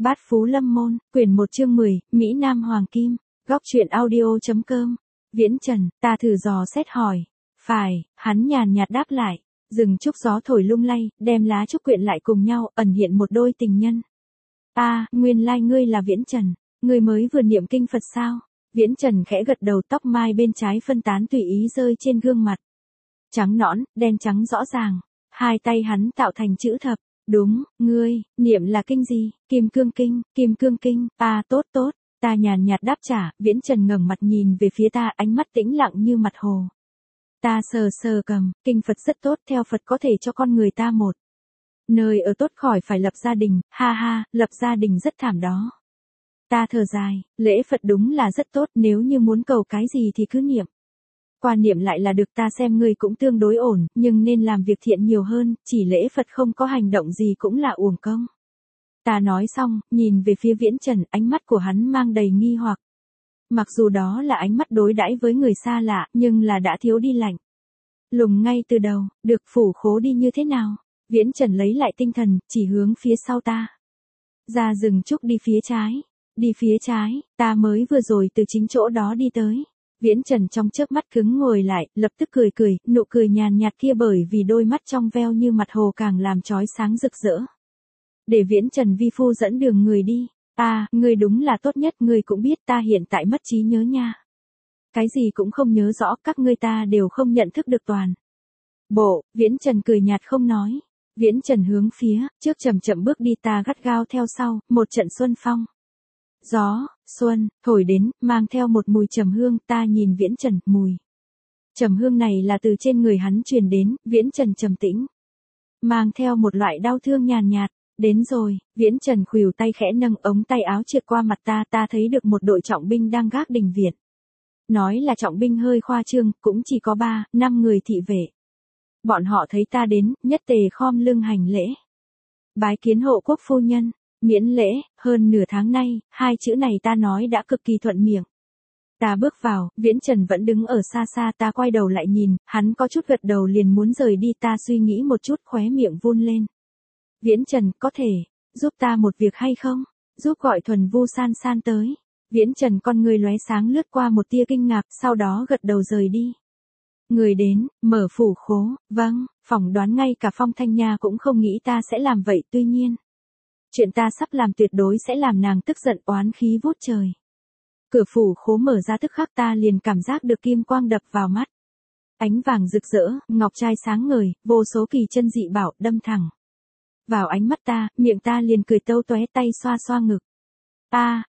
Bát Phú Lâm Môn, quyển 1 chương 10, Mỹ Nam Hoàng Kim, góc truyện audio.com. Viễn Trần, ta thử dò xét hỏi. Phải, hắn nhàn nhạt đáp lại. Rừng trúc gió thổi lung lay, đem lá trúc quyện lại cùng nhau, ẩn hiện một đôi tình nhân. Nguyên lai ngươi là Viễn Trần, ngươi mới vừa niệm kinh Phật sao? Viễn Trần khẽ gật đầu, tóc mai bên trái phân tán tùy ý rơi trên gương mặt. Trắng nõn, đen trắng rõ ràng, hai tay hắn tạo thành chữ thập. Đúng, ngươi, niệm là kinh gì? Kim Cương Kinh, tốt, ta nhàn nhạt đáp trả. Viễn Trần ngẩng mặt nhìn về phía ta, ánh mắt tĩnh lặng như mặt hồ. Ta sờ cầm, kinh Phật rất tốt, theo Phật có thể cho con người ta một nơi ở tốt, khỏi phải lập gia đình, lập gia đình rất thảm đó. Ta thở dài, lễ Phật đúng là rất tốt, nếu như muốn cầu cái gì thì cứ niệm. Qua niệm lại là được, ta xem ngươi cũng tương đối ổn, nhưng nên làm việc thiện nhiều hơn, chỉ lễ Phật không có hành động gì cũng là uổng công. Ta nói xong, nhìn về phía Viễn Trần, ánh mắt của hắn mang đầy nghi hoặc. Mặc dù đó là ánh mắt đối đãi với người xa lạ, nhưng là đã thiếu đi lạnh lùng ngay từ đầu. Được, phủ khố đi như thế nào? Viễn Trần lấy lại tinh thần, chỉ hướng phía sau ta. Ra rừng trúc đi phía trái. Đi phía trái, ta mới vừa rồi từ chính chỗ đó đi tới. Viễn Trần trong chớp mắt cứng ngồi lại, lập tức cười, nụ cười nhàn nhạt kia bởi vì đôi mắt trong veo như mặt hồ càng làm chói sáng rực rỡ. Để Viễn Trần vi phu dẫn đường người đi. Ngươi đúng là tốt nhất, ngươi cũng biết ta hiện tại mất trí nhớ nha. Cái gì cũng không nhớ rõ, các ngươi ta đều không nhận thức được toàn bộ. Viễn Trần cười nhạt không nói. Viễn Trần hướng phía trước chậm bước đi, ta gắt gao theo sau. Một trận xuân phong, gió xuân thổi đến, mang theo một mùi trầm hương. Ta nhìn Viễn Trần, mùi trầm hương này là từ trên người hắn truyền đến. Viễn Trần trầm tĩnh, mang theo một loại đau thương nhàn nhạt. Đến rồi. Viễn Trần khuỷu tay khẽ nâng, ống tay áo trượt qua mặt ta thấy được một đội trọng binh đang gác đình viện. Nói là trọng binh hơi khoa trương, cũng chỉ có 3-5 người thị vệ. Bọn họ thấy ta đến, nhất tề khom lưng hành lễ. Bái kiến hộ quốc phu nhân. Miễn lễ. Hơn nửa tháng nay, hai chữ này ta nói đã cực kỳ thuận miệng. Ta bước vào, Viễn Trần vẫn đứng ở xa, ta quay đầu lại nhìn, hắn có chút gật đầu liền muốn rời đi. Ta suy nghĩ một chút, khóe miệng vun lên. Viễn Trần, có thể giúp ta một việc hay không? Giúp gọi Thuần Vu San tới. Viễn Trần con người lóe sáng, lướt qua một tia kinh ngạc, sau đó gật đầu rời đi. Người đến, mở phủ khố. Vâng, phỏng đoán ngay cả Phong Thanh Nha cũng không nghĩ ta sẽ làm vậy, tuy nhiên chuyện ta sắp làm tuyệt đối sẽ làm nàng tức giận, oán khí vút trời. Cửa phủ khố mở ra, tức khắc ta liền cảm giác được kim quang đập vào mắt. Ánh vàng rực rỡ, ngọc trai sáng ngời, vô số kỳ chân dị bảo đâm thẳng vào ánh mắt ta, miệng ta liền cười tâu tóe, tay xoa ngực. Ha,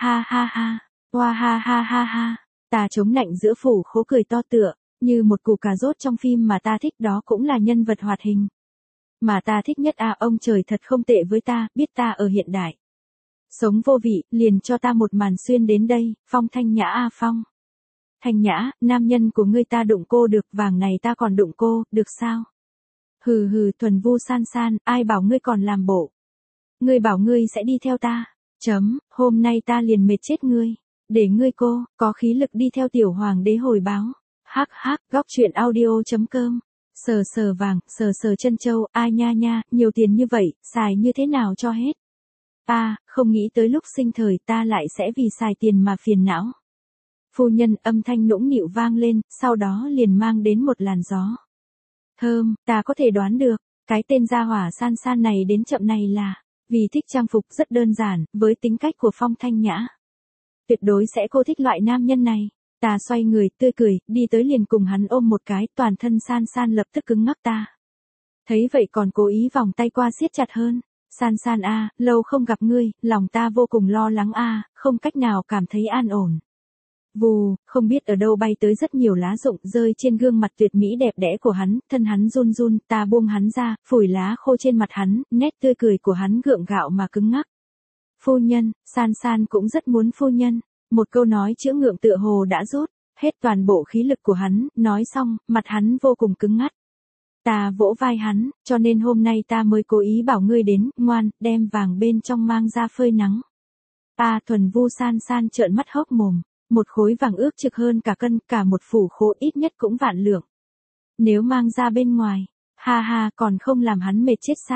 hoa ha. Ta chống nạnh giữa phủ khố cười to tựa như một củ cà rốt trong phim mà ta thích, đó cũng là nhân vật hoạt hình mà ta thích nhất. Ông trời thật không tệ với ta, biết ta ở hiện đại sống vô vị, liền cho ta một màn xuyên đến đây. Phong Thanh Nhã, Phong Thanh Nhã, nam nhân của ngươi ta đụng cô được, vàng này ta còn đụng cô, được sao? Hừ, Thuần Vu San, ai bảo ngươi còn làm bộ? Ngươi bảo ngươi sẽ đi theo ta. Hôm nay ta liền mệt chết ngươi. Để ngươi có khí lực đi theo tiểu hoàng đế hồi báo. Góc truyện audio.com. Sờ vàng, sờ chân châu, ai nha, nhiều tiền như vậy, xài như thế nào cho hết? Không nghĩ tới lúc sinh thời ta lại sẽ vì xài tiền mà phiền não. Phu nhân, âm thanh nũng nịu vang lên, sau đó liền mang đến một làn gió thơm. Ta có thể đoán được, cái tên gia hỏa San này đến chậm này là vì thích trang phục rất đơn giản, với tính cách của Phong Thanh Nhã. Tuyệt đối sẽ cô thích loại nam nhân này. Ta xoay người, tươi cười, đi tới liền cùng hắn ôm một cái, toàn thân San lập tức cứng ngắc. Ta thấy vậy còn cố ý vòng tay qua siết chặt hơn. San lâu không gặp ngươi, lòng ta vô cùng lo lắng không cách nào cảm thấy an ổn. Vù, không biết ở đâu bay tới rất nhiều lá rụng, rơi trên gương mặt tuyệt mỹ đẹp đẽ của hắn, thân hắn run, ta buông hắn ra, phủi lá khô trên mặt hắn, nét tươi cười của hắn gượng gạo mà cứng ngắc. Phu nhân, San cũng rất muốn phu nhân. Một câu nói chữa ngượng tựa hồ đã rút hết toàn bộ khí lực của hắn, nói xong, mặt hắn vô cùng cứng ngắt. Ta vỗ vai hắn, cho nên hôm nay ta mới cố ý bảo ngươi đến, ngoan, đem vàng bên trong mang ra phơi nắng. Thuần Vu San trợn mắt hốc mồm. Một khối vàng ước chừng hơn cả cân, cả một phủ khố ít nhất cũng vạn lượng. Nếu mang ra bên ngoài, còn không làm hắn mệt chết sao?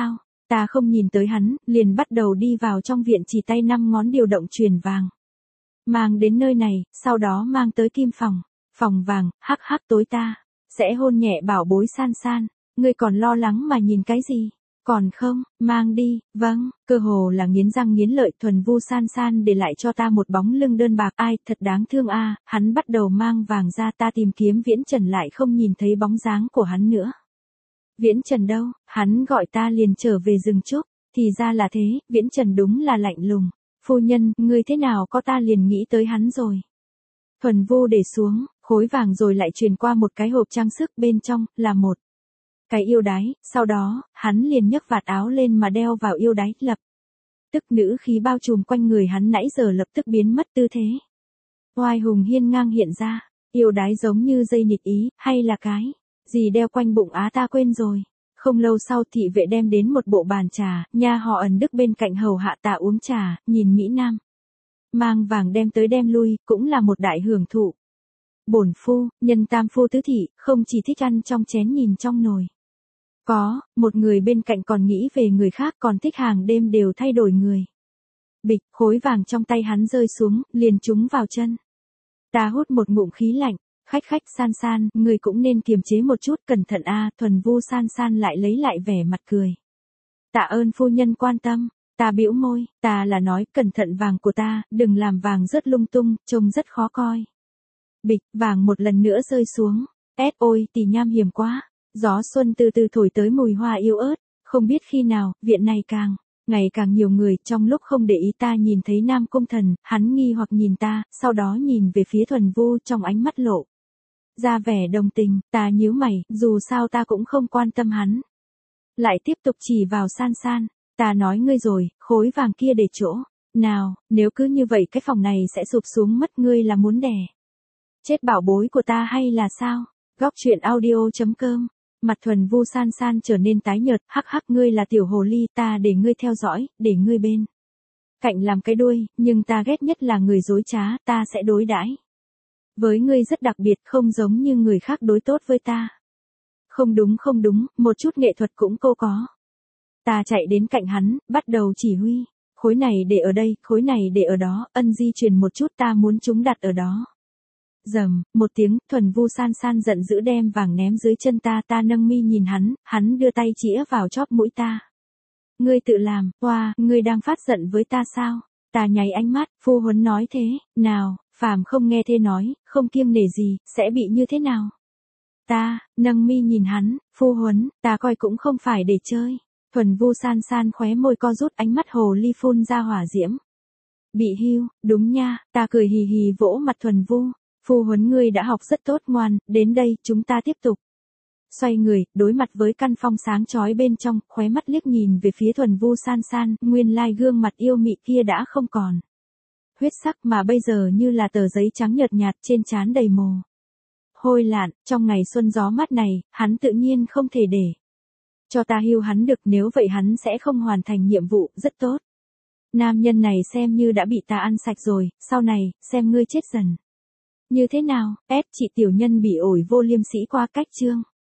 Ta không nhìn tới hắn, liền bắt đầu đi vào trong viện chỉ tay 5 ngón điều động chuyền vàng. Mang đến nơi này, sau đó mang tới kim phòng. Phòng vàng, hắc hắc tối ta. Sẽ hôn nhẹ bảo bối San San. Ngươi còn lo lắng mà nhìn cái gì? Còn không, mang đi, vâng, cơ hồ là nghiến răng nghiến lợi. Thuần Vu San San để lại cho ta một bóng lưng đơn bạc. Ai, thật đáng thương a. Hắn bắt đầu mang vàng ra, ta tìm kiếm Viễn Trần lại không nhìn thấy bóng dáng của hắn nữa. Viễn Trần đâu, hắn gọi ta liền trở về rừng trúc, thì ra là thế, Viễn Trần đúng là lạnh lùng. Phu nhân, ngươi thế nào có ta liền nghĩ tới hắn rồi. Thuần Vu để xuống, khối vàng rồi lại truyền qua một cái hộp trang sức, bên trong là một cái yêu đái, sau đó, hắn liền nhấc vạt áo lên mà đeo vào yêu đái, lập tức nữ khí bao trùm quanh người hắn nãy giờ lập tức biến mất tư thế. Oai hùng hiên ngang hiện ra, yêu đái giống như dây nịt ý, hay là cái gì đeo quanh bụng á ta quên rồi. Không lâu sau thị vệ đem đến một bộ bàn trà, nha họ Ẩn Đức bên cạnh hầu hạ ta uống trà, nhìn Mỹ Nam mang vàng đem tới đem lui, cũng là một đại hưởng thụ. Bổn phu, nhân tam phu tứ thị, không chỉ thích ăn trong chén nhìn trong nồi. Có, một người bên cạnh còn nghĩ về người khác, còn thích hàng đêm đều thay đổi người. Bịch, khối vàng trong tay hắn rơi xuống, liền trúng vào chân. Ta hút một ngụm khí lạnh, khách San San, người cũng nên kiềm chế một chút, cẩn thận a. Thuần Vu San San lại lấy lại vẻ mặt cười. Tạ ơn phu nhân quan tâm. Ta bĩu môi, ta là nói cẩn thận vàng của ta, đừng làm vàng rớt lung tung, trông rất khó coi. Bịch, vàng một lần nữa rơi xuống. Ôi, tỷ nham hiểm quá. Gió xuân từ từ thổi tới mùi hoa yếu ớt, không biết khi nào, viện này ngày càng nhiều người. Trong lúc không để ý ta nhìn thấy Nam Cung Thần, hắn nghi hoặc nhìn ta, sau đó nhìn về phía Thuần Vu, trong ánh mắt lộ ra vẻ đồng tình. Ta nhíu mày, dù sao ta cũng không quan tâm hắn. Lại tiếp tục chỉ vào San San. Ta nói ngươi rồi, khối vàng kia để chỗ nào, nếu cứ như vậy cái phòng này sẽ sụp xuống mất. Ngươi là muốn đè chết bảo bối của ta hay là sao? Góc truyện audio.com. Mặt Thuần Vu San San trở nên tái nhợt, hắc hắc, ngươi là tiểu hồ ly, ta để ngươi theo dõi, để ngươi bên cạnh làm cái đuôi, nhưng ta ghét nhất là người dối trá, ta sẽ đối đãi với ngươi rất đặc biệt, không giống như người khác đối tốt với ta. Không đúng, một chút nghệ thuật cũng cô có. Ta chạy đến cạnh hắn, bắt đầu chỉ huy. Khối này để ở đây, khối này để ở đó, ân di chuyển một chút, ta muốn chúng đặt ở đó. Rầm, một tiếng, Thuần Vu San San giận dữ đem vàng ném dưới chân ta. Ta nâng mi nhìn hắn đưa tay chĩa vào chóp mũi ta. Ngươi tự làm, ngươi đang phát giận với ta sao? Ta nháy ánh mắt, phu huấn nói thế, nào, phàm không nghe thê nói, không kiêng nể gì, sẽ bị như thế nào? Ta, nâng mi nhìn hắn, phu huấn, ta coi cũng không phải để chơi. Thuần Vu San San khóe môi co rút, ánh mắt hồ ly phun ra hỏa diễm. Bị hưu, đúng nha, ta cười hì hì vỗ mặt Thuần Vu. Phu huấn ngươi đã học rất tốt, ngoan, đến đây, chúng ta tiếp tục. Xoay người, đối mặt với căn phòng sáng chói bên trong, khóe mắt liếc nhìn về phía Thuần Vu San San, nguyên lai gương mặt yêu mị kia đã không còn huyết sắc mà bây giờ như là tờ giấy trắng nhợt nhạt, trên trán đầy mồ hôi lạn. Trong ngày xuân gió mát này, hắn tự nhiên không thể để cho ta hưu hắn được, nếu vậy hắn sẽ không hoàn thành nhiệm vụ. Rất tốt. Nam nhân này xem như đã bị ta ăn sạch rồi, sau này, xem ngươi chết dần như thế nào. Chị tiểu nhân bị ổi vô liêm sĩ qua cách chương.